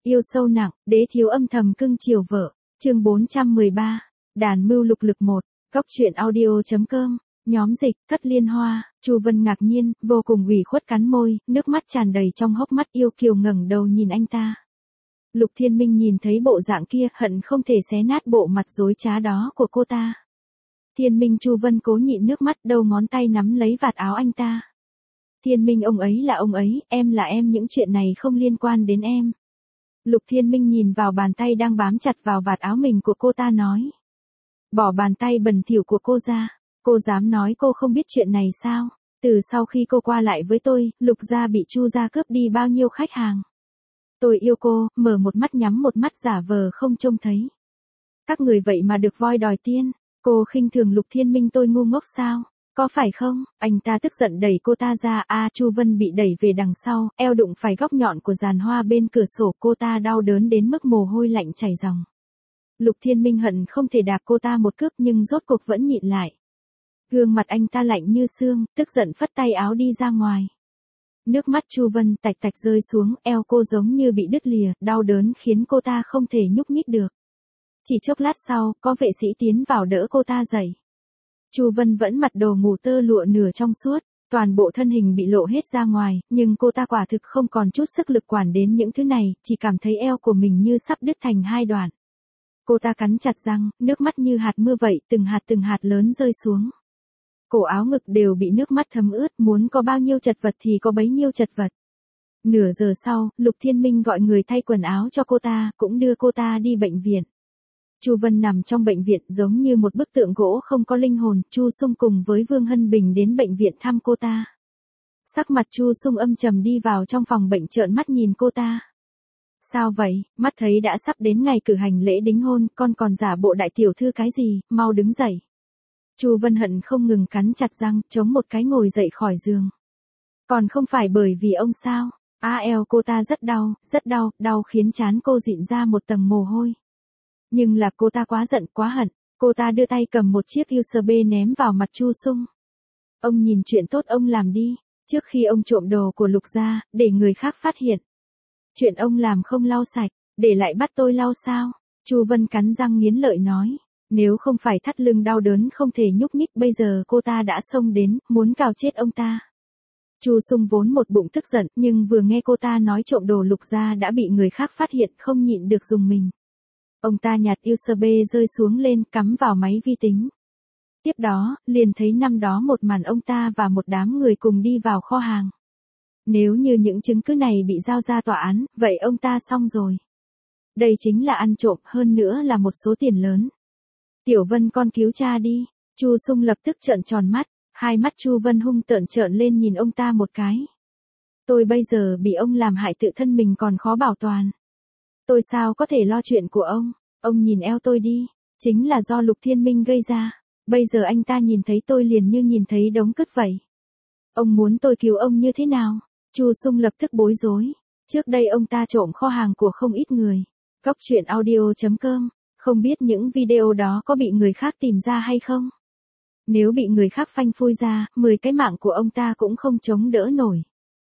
Yêu sâu nặng, đế thiếu âm thầm cưng chiều vợ. Chương 413. Đàn mưu lục lực 1. Góc truyện audio.com. Nhóm dịch, Thất Liên Hoa. Chu Vân ngạc nhiên, vô cùng ủy khuất cắn môi, nước mắt tràn đầy trong hốc mắt, yêu kiều ngẩng đầu nhìn anh ta. Lục Thiên Minh nhìn thấy bộ dạng kia, hận không thể xé nát bộ mặt dối trá đó của cô ta. Thiên Minh, Chu Vân cố nhịn nước mắt, đầu ngón tay nắm lấy vạt áo anh ta. Thiên Minh, ông ấy là ông ấy, em là em, những chuyện này không liên quan đến em. Lục Thiên Minh nhìn vào bàn tay đang bám chặt vào vạt áo mình của cô ta nói. Bỏ bàn tay bẩn thỉu của cô ra, cô dám nói cô không biết chuyện này sao? Từ sau khi cô qua lại với tôi, Lục gia bị Chu gia cướp đi bao nhiêu khách hàng. Tôi yêu cô, mở một mắt nhắm một mắt giả vờ không trông thấy. Các người vậy mà được voi đòi tiên, cô khinh thường Lục Thiên Minh, tôi ngu ngốc sao? Có phải không? Anh ta tức giận đẩy cô ta ra, Chu Vân bị đẩy về đằng sau, eo đụng phải góc nhọn của giàn hoa bên cửa sổ, cô ta đau đớn đến mức mồ hôi lạnh chảy ròng. Lục Thiên Minh hận không thể đạp cô ta một cước nhưng rốt cuộc vẫn nhịn lại. Gương mặt anh ta lạnh như xương, tức giận phất tay áo đi ra ngoài. Nước mắt Chu Vân tạch tạch rơi xuống, eo cô giống như bị đứt lìa, đau đớn khiến cô ta không thể nhúc nhích được. Chỉ chốc lát sau, có vệ sĩ tiến vào đỡ cô ta dậy. Chu Vân vẫn mặc đồ ngủ tơ lụa nửa trong suốt, toàn bộ thân hình bị lộ hết ra ngoài, nhưng cô ta quả thực không còn chút sức lực quản đến những thứ này, chỉ cảm thấy eo của mình như sắp đứt thành hai đoạn. Cô ta cắn chặt răng, nước mắt như hạt mưa vậy, từng hạt lớn rơi xuống. Cổ áo ngực đều bị nước mắt thấm ướt, muốn có bao nhiêu chật vật thì có bấy nhiêu chật vật. Nửa giờ sau, Lục Thiên Minh gọi người thay quần áo cho cô ta, cũng đưa cô ta đi bệnh viện. Chu Vân nằm trong bệnh viện giống như một bức tượng gỗ không có linh hồn, Chu Sung cùng với Vương Hân Bình đến bệnh viện thăm cô ta. Sắc mặt Chu Sung âm trầm đi vào trong phòng bệnh trợn mắt nhìn cô ta. Sao vậy, mắt thấy đã sắp đến ngày cử hành lễ đính hôn, con còn giả bộ đại tiểu thư cái gì, mau đứng dậy. Chu Vân hận không ngừng cắn chặt răng, chống một cái ngồi dậy khỏi giường. Còn không phải bởi vì ông sao, eo cô ta rất đau, đau khiến trán cô rịn ra một tầng mồ hôi. Nhưng là cô ta quá giận, quá hận, cô ta đưa tay cầm một chiếc USB ném vào mặt Chu Sung. Ông nhìn chuyện tốt ông làm đi, trước khi ông trộm đồ của Lục gia, để người khác phát hiện. Chuyện ông làm không lau sạch, để lại bắt tôi lau sao? Chu Vân cắn răng nghiến lợi nói. Nếu không phải thắt lưng đau đớn không thể nhúc nhích, bây giờ cô ta đã xông đến, muốn cào chết ông ta. Chu Sung vốn một bụng tức giận, nhưng vừa nghe cô ta nói trộm đồ Lục gia đã bị người khác phát hiện, không nhịn được dùng mình. Ông ta nhặt USB rơi xuống lên, cắm vào máy vi tính. Tiếp đó, liền thấy năm đó một màn ông ta và một đám người cùng đi vào kho hàng. Nếu như những chứng cứ này bị giao ra tòa án, vậy ông ta xong rồi. Đây chính là ăn trộm, hơn nữa là một số tiền lớn. Tiểu Vân, con cứu cha đi. Chu Sung lập tức trợn tròn mắt, hai mắt Chu Vân hung tợn trợn lên nhìn ông ta một cái. Tôi bây giờ bị ông làm hại, tự thân mình còn khó bảo toàn. Tôi sao có thể lo chuyện của ông nhìn eo tôi đi, chính là do Lục Thiên Minh gây ra, bây giờ anh ta nhìn thấy tôi liền như nhìn thấy đống cứt vậy. Ông muốn tôi cứu ông như thế nào? Chu Sung lập tức bối rối, trước đây ông ta trộm kho hàng của không ít người. Góc truyện audio.com, không biết những video đó có bị người khác tìm ra hay không? Nếu bị người khác phanh phui ra, 10 cái mạng của ông ta cũng không chống đỡ nổi.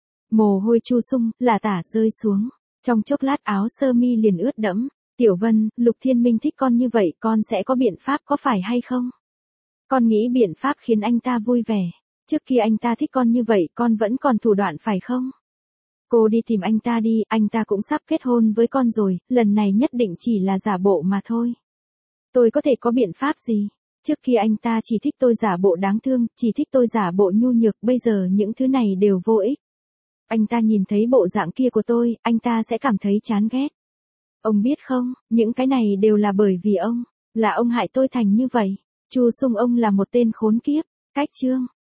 Mồ hôi Chu Sung là tả rơi xuống, trong chốc lát áo sơ mi liền ướt đẫm. Tiểu Vân, Lục Thiên Minh thích con như vậy, con sẽ có biện pháp có phải hay không? Con nghĩ biện pháp khiến anh ta vui vẻ. Trước khi anh ta thích con như vậy, con vẫn còn thủ đoạn phải không? Cô đi tìm anh ta đi, anh ta cũng sắp kết hôn với con rồi, lần này nhất định chỉ là giả bộ mà thôi. Tôi có thể có biện pháp gì? Trước khi anh ta chỉ thích tôi giả bộ đáng thương, chỉ thích tôi giả bộ nhu nhược, bây giờ những thứ này đều vô ích. Anh ta nhìn thấy bộ dạng kia của tôi, anh ta sẽ cảm thấy chán ghét. Ông biết không, những cái này đều là bởi vì ông, là ông hại tôi thành như vậy. Chu Sung, ông là một tên khốn kiếp. Cách chương